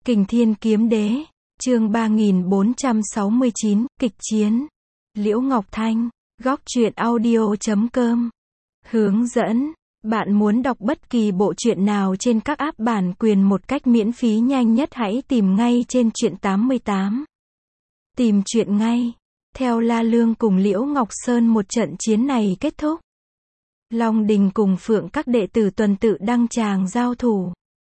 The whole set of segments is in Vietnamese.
Kình Thiên Kiếm Đế, chương 3469, kịch chiến. Liễu Ngọc Thanh, góc truyện audio.com. Hướng dẫn, bạn muốn đọc bất kỳ bộ truyện nào trên các app bản quyền một cách miễn phí nhanh nhất hãy tìm ngay trên truyện 88. Tìm truyện ngay. Theo La Lương cùng Liễu Ngọc Sơn một trận chiến này kết thúc. Long Đình cùng Phượng các đệ tử tuần tự đăng tràng giao thủ.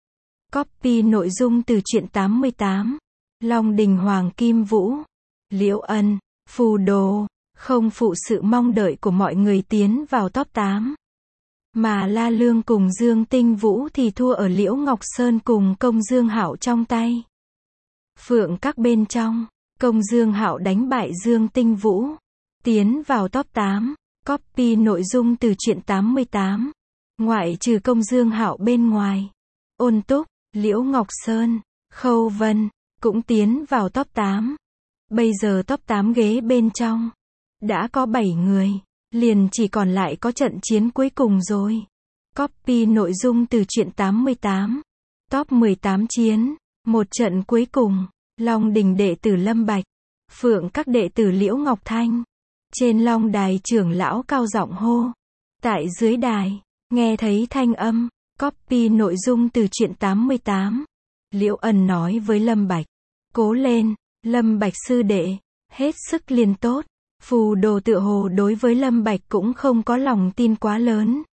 Copy nội dung từ truyện 88. Long Đình Hoàng Kim Vũ, Liễu Ân, Phù Đồ, không phụ sự mong đợi của mọi người tiến vào top 8. Mà La Lương cùng Dương Tinh Vũ thì thua ở Liễu Ngọc Sơn cùng Công Dương Hạo trong tay. Phượng các bên trong, Công Dương Hạo đánh bại Dương Tinh Vũ, tiến vào top 8. Copy nội dung từ truyện 88. Ngoại trừ Công Dương Hạo bên ngoài, Ôn Túc, Liễu Ngọc Sơn, Khâu Vân cũng tiến vào top 8. Bây giờ top 8 ghế bên trong đã có 7 người, liền chỉ còn lại có trận chiến cuối cùng rồi. Copy nội dung từ truyện 88. Top 18 chiến, một trận cuối cùng, Long Đình đệ tử Lâm Bạch, Phượng các đệ tử Liễu Ngọc Thanh. Trên long đài trưởng lão cao giọng hô. Tại dưới đài, nghe thấy thanh âm. Copy nội dung từ truyện 88. Liễu Ân nói với Lâm Bạch. Cố lên, Lâm Bạch sư đệ, hết sức liền tốt. Phù Đồ tựa hồ đối với Lâm Bạch cũng không có lòng tin quá lớn.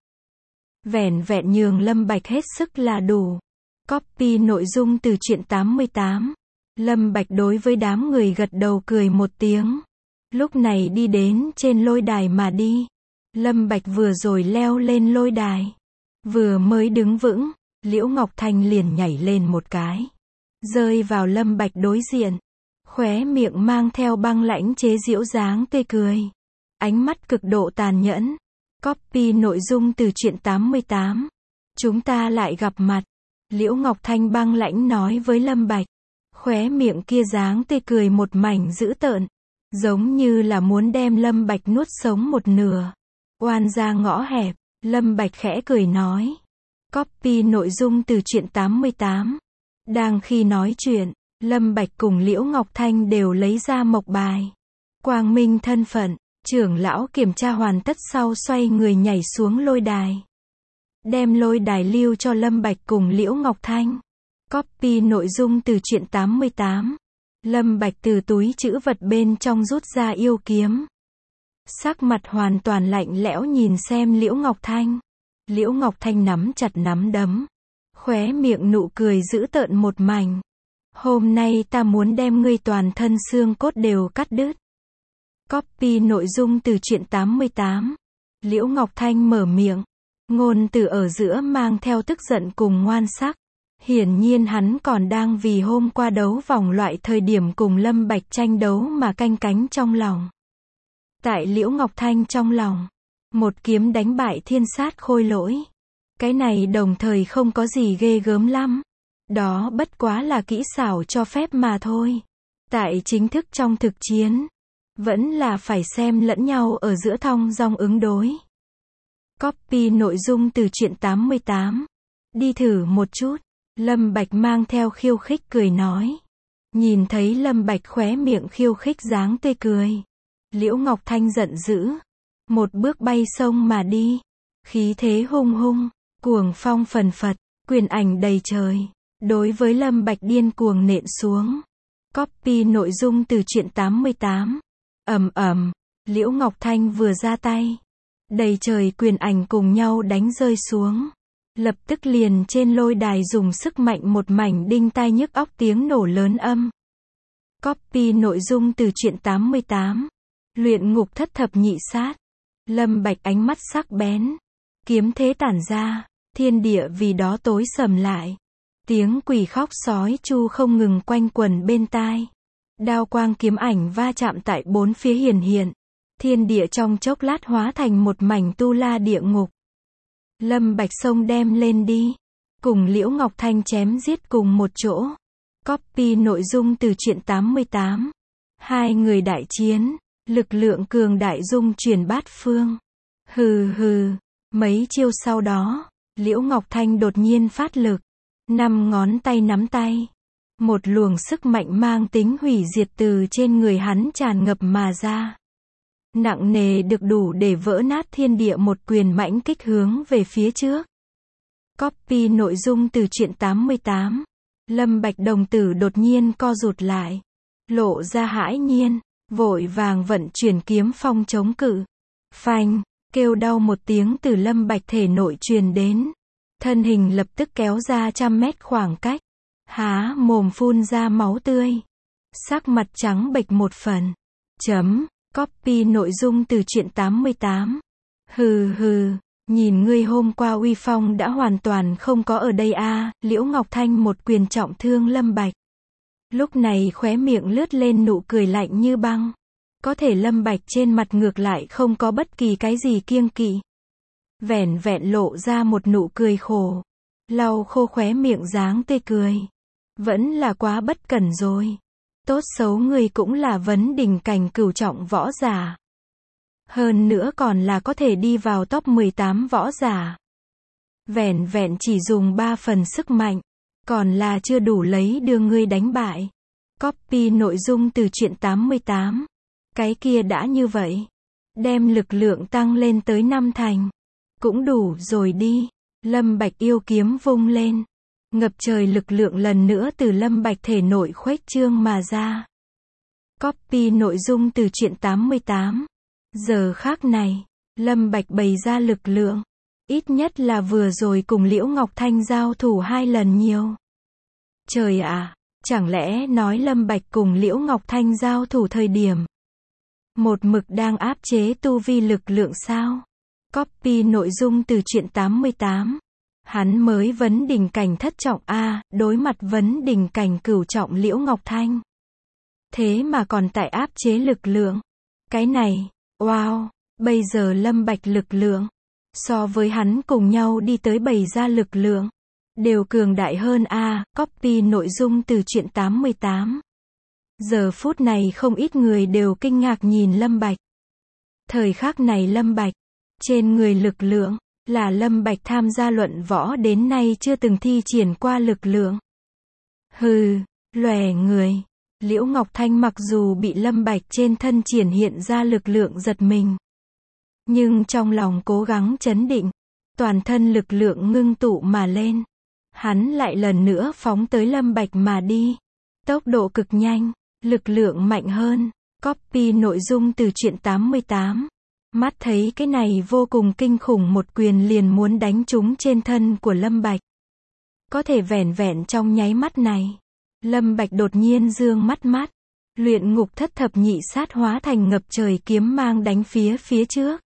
Vẻn vẹn nhường Lâm Bạch hết sức là đủ. Copy nội dung từ truyện 88. Lâm Bạch đối với đám người gật đầu cười một tiếng. Lúc này đi đến trên lôi đài mà đi. Lâm Bạch vừa rồi leo lên lôi đài. Vừa mới đứng vững, Liễu Ngọc Thanh liền nhảy lên một cái. Rơi vào Lâm Bạch đối diện. Khóe miệng mang theo băng lãnh chế giễu dáng tươi cười. Ánh mắt cực độ tàn nhẫn. Copy nội dung từ truyện 88. Chúng ta lại gặp mặt. Liễu Ngọc Thanh băng lãnh nói với Lâm Bạch. Khóe miệng kia dáng tươi cười một mảnh dữ tợn. Giống như là muốn đem Lâm Bạch nuốt sống một nửa. Oan ra ngõ hẹp. Lâm Bạch khẽ cười nói. Copy nội dung từ truyện 88. Đang khi nói chuyện, Lâm Bạch cùng Liễu Ngọc Thanh đều lấy ra mộc bài. Quang minh thân phận, trưởng lão kiểm tra hoàn tất sau xoay người nhảy xuống lôi đài. Đem lôi đài lưu cho Lâm Bạch cùng Liễu Ngọc Thanh. Copy nội dung từ truyện 88. Lâm Bạch từ túi trữ vật bên trong rút ra yêu kiếm. Sắc mặt hoàn toàn lạnh lẽo nhìn xem Liễu Ngọc Thanh. Liễu Ngọc Thanh nắm chặt nắm đấm. Khóe miệng nụ cười dữ tợn một mảnh. Hôm nay ta muốn đem ngươi toàn thân xương cốt đều cắt đứt. Copy nội dung từ truyện 88. Liễu Ngọc Thanh mở miệng. Ngôn từ ở giữa mang theo tức giận cùng ngoan sắc. Hiển nhiên hắn còn đang vì hôm qua đấu vòng loại thời điểm cùng Lâm Bạch tranh đấu mà canh cánh trong lòng. Tại Liễu Ngọc Thanh trong lòng, một kiếm đánh bại thiên sát khôi lỗi. Cái này đồng thời không có gì ghê gớm lắm. Đó bất quá là kỹ xảo cho phép mà thôi. Tại chính thức trong thực chiến, vẫn là phải xem lẫn nhau ở giữa thong dong ứng đối. Copy nội dung từ truyện 88. Đi thử một chút. Lâm Bạch mang theo khiêu khích cười nói. Nhìn thấy Lâm Bạch khóe miệng khiêu khích dáng tươi cười. Liễu Ngọc Thanh giận dữ. Một bước bay sông mà đi. Khí thế hung hung, cuồng phong phần phật, quyền ảnh đầy trời. Đối với Lâm Bạch điên cuồng nện xuống. Copy nội dung từ truyện 88. Ầm ầm, Liễu Ngọc Thanh vừa ra tay. Đầy trời quyền ảnh cùng nhau đánh rơi xuống. Lập tức liền trên lôi đài dùng sức mạnh một mảnh đinh tai nhức óc tiếng nổ lớn âm. Copy nội dung từ truyện 88. Luyện ngục thất thập nhị sát. Lâm Bạch ánh mắt sắc bén. Kiếm thế tản ra. Thiên địa vì đó tối sầm lại. Tiếng quỷ khóc sói chu không ngừng quanh quẩn bên tai. Đao quang kiếm ảnh va chạm tại bốn phía hiển hiện. Thiên địa trong chốc lát hóa thành một mảnh tu la địa ngục. Lâm Bạch xông đem lên đi. Cùng Liễu Ngọc Thanh chém giết cùng một chỗ. Copy nội dung từ truyện 88. Hai người đại chiến. Lực lượng cường đại dung chuyển bát phương. Hừ hừ. Mấy chiêu sau đó, Liễu Ngọc Thanh đột nhiên phát lực. 5 ngón tay nắm tay. Một luồng sức mạnh mang tính hủy diệt từ trên người hắn tràn ngập mà ra. Nặng nề được đủ để vỡ nát thiên địa, một quyền mãnh kích hướng về phía trước. Copy nội dung từ truyện 88. Lâm Bạch đồng tử đột nhiên co rụt lại. Lộ ra hãi nhiên, vội vàng vận chuyển kiếm phong chống cự. Phanh, kêu đau một tiếng từ Lâm Bạch thể nội truyền đến. Thân hình lập tức kéo ra trăm mét khoảng cách. Há mồm phun ra máu tươi. Sắc mặt trắng bệch một phần. Copy nội dung từ truyện 88. Hừ hừ, nhìn ngươi hôm qua uy phong đã hoàn toàn không có ở đây a. Liễu Ngọc Thanh một quyền trọng thương Lâm Bạch. Lúc này khóe miệng lướt lên nụ cười lạnh như băng. Có thể Lâm Bạch trên mặt ngược lại không có bất kỳ cái gì kiêng kỵ. Vẻn vẹn lộ ra một nụ cười khổ. Lau khô khóe miệng dáng tươi cười. Vẫn là quá bất cẩn rồi. Tốt xấu ngươi cũng là vấn đỉnh cảnh cửu trọng võ giả. Hơn nữa còn là có thể đi vào top 18 võ giả. Vẻn vẹn chỉ dùng 3 phần sức mạnh. Còn là chưa đủ lấy đưa ngươi đánh bại. Copy nội dung từ truyện 88. Cái kia đã như vậy. Đem lực lượng tăng lên tới 5 thành. Cũng đủ rồi đi. Lâm Bạch yêu kiếm vung lên. Ngập trời lực lượng lần nữa từ Lâm Bạch thể nội khuếch trương mà ra. Copy nội dung từ truyện 88. Giờ khác này, Lâm Bạch bày ra lực lượng. Ít nhất là vừa rồi cùng Liễu Ngọc Thanh giao thủ 2 lần nhiều. Trời ạ, chẳng lẽ nói Lâm Bạch cùng Liễu Ngọc Thanh giao thủ thời điểm một mực đang áp chế tu vi lực lượng sao? Copy nội dung từ truyện 88. Hắn mới vấn đỉnh cảnh thất trọng a, đối mặt vấn đỉnh cảnh cửu trọng Liễu Ngọc Thanh. Thế mà còn tại áp chế lực lượng. Cái này, wow, bây giờ Lâm Bạch lực lượng so với hắn cùng nhau đi tới bày ra lực lượng đều cường đại hơn a. Copy nội dung từ truyện 88. Giờ phút này không ít người đều kinh ngạc nhìn Lâm Bạch. Thời khắc này Lâm Bạch trên người lực lượng là Lâm Bạch tham gia luận võ đến nay chưa từng thi triển qua lực lượng. Hừ, lòe người. Liễu Ngọc Thanh mặc dù bị Lâm Bạch trên thân triển hiện ra lực lượng giật mình, nhưng trong lòng cố gắng trấn định, toàn thân lực lượng ngưng tụ mà lên. Hắn lại lần nữa phóng tới Lâm Bạch mà đi. Tốc độ cực nhanh, lực lượng mạnh hơn. Copy nội dung từ truyện 88. Mắt thấy cái này vô cùng kinh khủng một quyền liền muốn đánh trúng trên thân của Lâm Bạch. Có thể vẻn vẹn trong nháy mắt này, Lâm Bạch đột nhiên dương mắt. Luyện ngục thất thập nhị sát hóa thành ngập trời kiếm mang đánh phía trước.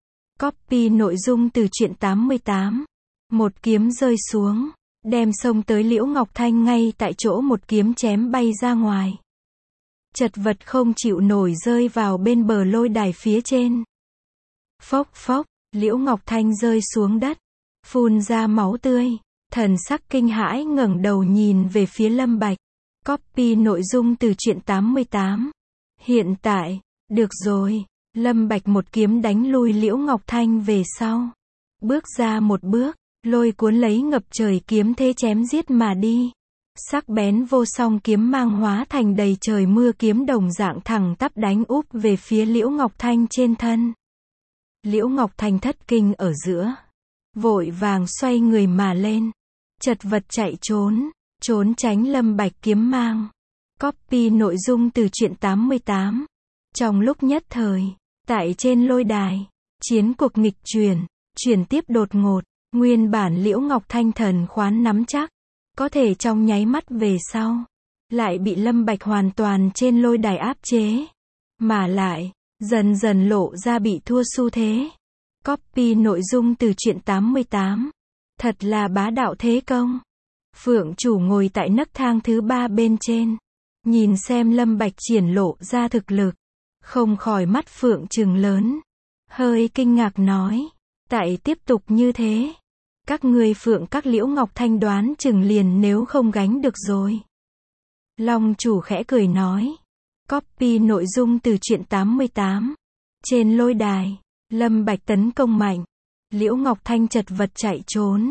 Copy nội dung từ truyện 88. Một kiếm rơi xuống, đem xông tới Liễu Ngọc Thanh ngay tại chỗ một kiếm chém bay ra ngoài. Chật vật không chịu nổi rơi vào bên bờ lôi đài phía trên. Phốc phốc, Liễu Ngọc Thanh rơi xuống đất, phun ra máu tươi, thần sắc kinh hãi ngẩng đầu nhìn về phía Lâm Bạch. Copy nội dung từ truyện 88. Hiện tại, được rồi, Lâm Bạch một kiếm đánh lui Liễu Ngọc Thanh về sau. Bước ra một bước, lôi cuốn lấy ngập trời kiếm thế chém giết mà đi. Sắc bén vô song kiếm mang hóa thành đầy trời mưa kiếm đồng dạng thẳng tắp đánh úp về phía Liễu Ngọc Thanh trên thân. Liễu Ngọc Thanh thất kinh ở giữa, vội vàng xoay người mà lên, chật vật chạy trốn tránh Lâm Bạch kiếm mang. Copy nội dung từ truyện 88. Trong lúc nhất thời, tại trên lôi đài, chiến cuộc nghịch chuyển tiếp đột ngột. Nguyên bản Liễu Ngọc Thanh thần khoán nắm chắc, có thể trong nháy mắt về sau, lại bị Lâm Bạch hoàn toàn trên lôi đài áp chế. Mà lại, dần dần lộ ra bị thua xu thế. Copy nội dung từ truyện 88. Thật là bá đạo thế công. Phượng chủ ngồi tại nấc thang thứ 3 bên trên, nhìn xem Lâm Bạch triển lộ ra thực lực, không khỏi mắt phượng trừng lớn, hơi kinh ngạc nói, tại tiếp tục như thế, các ngươi Phượng các Liễu Ngọc Thanh đoán chừng liền nếu không gánh được rồi. Long chủ khẽ cười nói. Copy nội dung từ truyện 88. Trên lôi đài, Lâm Bạch tấn công mạnh, Liễu Ngọc Thanh chật vật chạy trốn,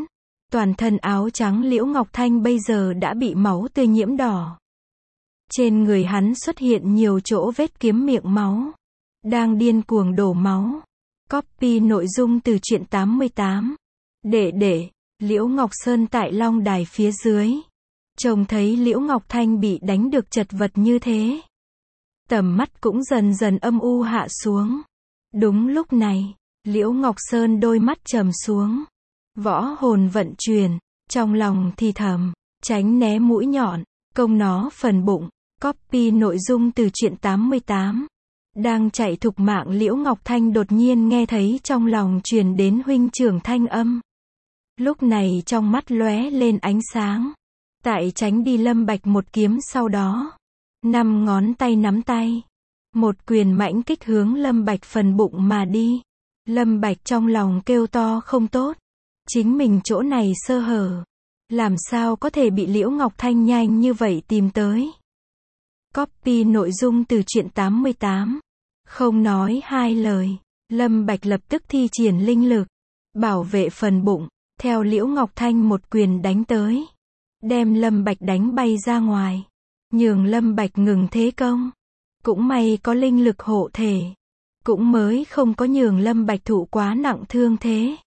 Toàn thân áo trắng Liễu Ngọc Thanh bây giờ đã bị máu tươi nhiễm đỏ. Trên người hắn xuất hiện nhiều chỗ vết kiếm miệng máu. Đang điên cuồng đổ máu. Copy nội dung từ truyện 88. Để, Liễu Ngọc Sơn tại Long Đài phía dưới. Trông thấy Liễu Ngọc Thanh bị đánh được chật vật như thế. Tầm mắt cũng dần dần âm u hạ xuống. Đúng lúc này, Liễu Ngọc Sơn đôi mắt trầm xuống. Võ hồn vận chuyển, trong lòng thì thầm, tránh né mũi nhọn, công nó phần bụng. Copy nội dung từ truyện 88. Đang chạy thục mạng Liễu Ngọc Thanh đột nhiên nghe thấy trong lòng truyền đến huynh trưởng thanh âm. Lúc này trong mắt lóe lên ánh sáng. Tại tránh đi Lâm Bạch một kiếm sau đó. 5 ngón tay nắm tay. Một quyền mãnh kích hướng Lâm Bạch phần bụng mà đi. Lâm Bạch trong lòng kêu to không tốt. Chính mình chỗ này sơ hở. Làm sao có thể bị Liễu Ngọc Thanh nhanh như vậy tìm tới. Copy nội dung từ truyện 88. Không nói hai lời. Lâm Bạch lập tức thi triển linh lực. Bảo vệ phần bụng. Theo Liễu Ngọc Thanh một quyền đánh tới. Đem Lâm Bạch đánh bay ra ngoài. Nhường Lâm Bạch ngừng thế công. Cũng may có linh lực hộ thể. Cũng mới không có nhường Lâm Bạch thụ quá nặng thương thế.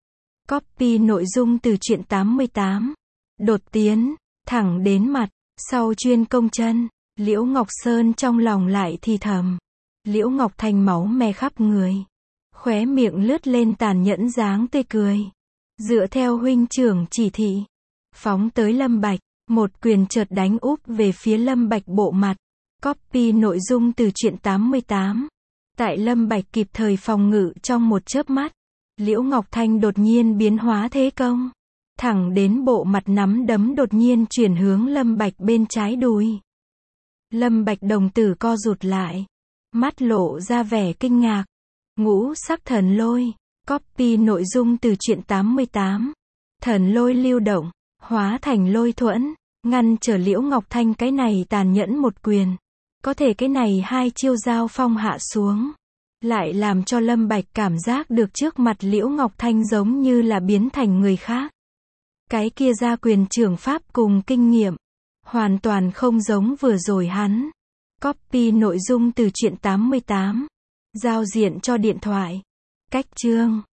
Copy nội dung từ truyện 88. Đột tiến, thẳng đến mặt, sau chuyên công chân, Liễu Ngọc Sơn trong lòng lại thì thầm. Liễu Ngọc Thanh máu me khắp người. Khóe miệng lướt lên tàn nhẫn dáng tươi cười. Dựa theo huynh trưởng chỉ thị. Phóng tới Lâm Bạch, một quyền chợt đánh úp về phía Lâm Bạch bộ mặt. Copy nội dung từ truyện 88. Tại Lâm Bạch kịp thời phòng ngự trong một chớp mắt. Liễu Ngọc Thanh đột nhiên biến hóa thế công. Thẳng đến bộ mặt nắm đấm đột nhiên chuyển hướng Lâm Bạch bên trái đùi. Lâm Bạch đồng tử co rụt lại. Mắt lộ ra vẻ kinh ngạc. Ngũ sắc thần lôi. Copy nội dung từ truyện 88. Thần lôi lưu động. Hóa thành lôi thuẫn. Ngăn trở Liễu Ngọc Thanh cái này tàn nhẫn một quyền. Có thể cái này hai chiêu giao phong hạ xuống. Lại làm cho Lâm Bạch cảm giác được trước mặt Liễu Ngọc Thanh giống như là biến thành người khác. Cái kia ra quyền trưởng pháp cùng kinh nghiệm. Hoàn toàn không giống vừa rồi hắn. Copy nội dung từ truyện 88. Giao diện cho điện thoại. Cách chương.